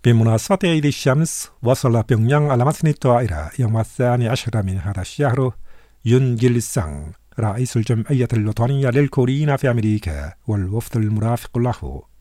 بمناسبة عيد الشمس، وصل بيونغيانغ على متن الطائرة يوم 12 من هذا الشهر يون جيل سانغ رئيس الجمعية الوطنية للكوريين في أمريكا والوفد المرافق له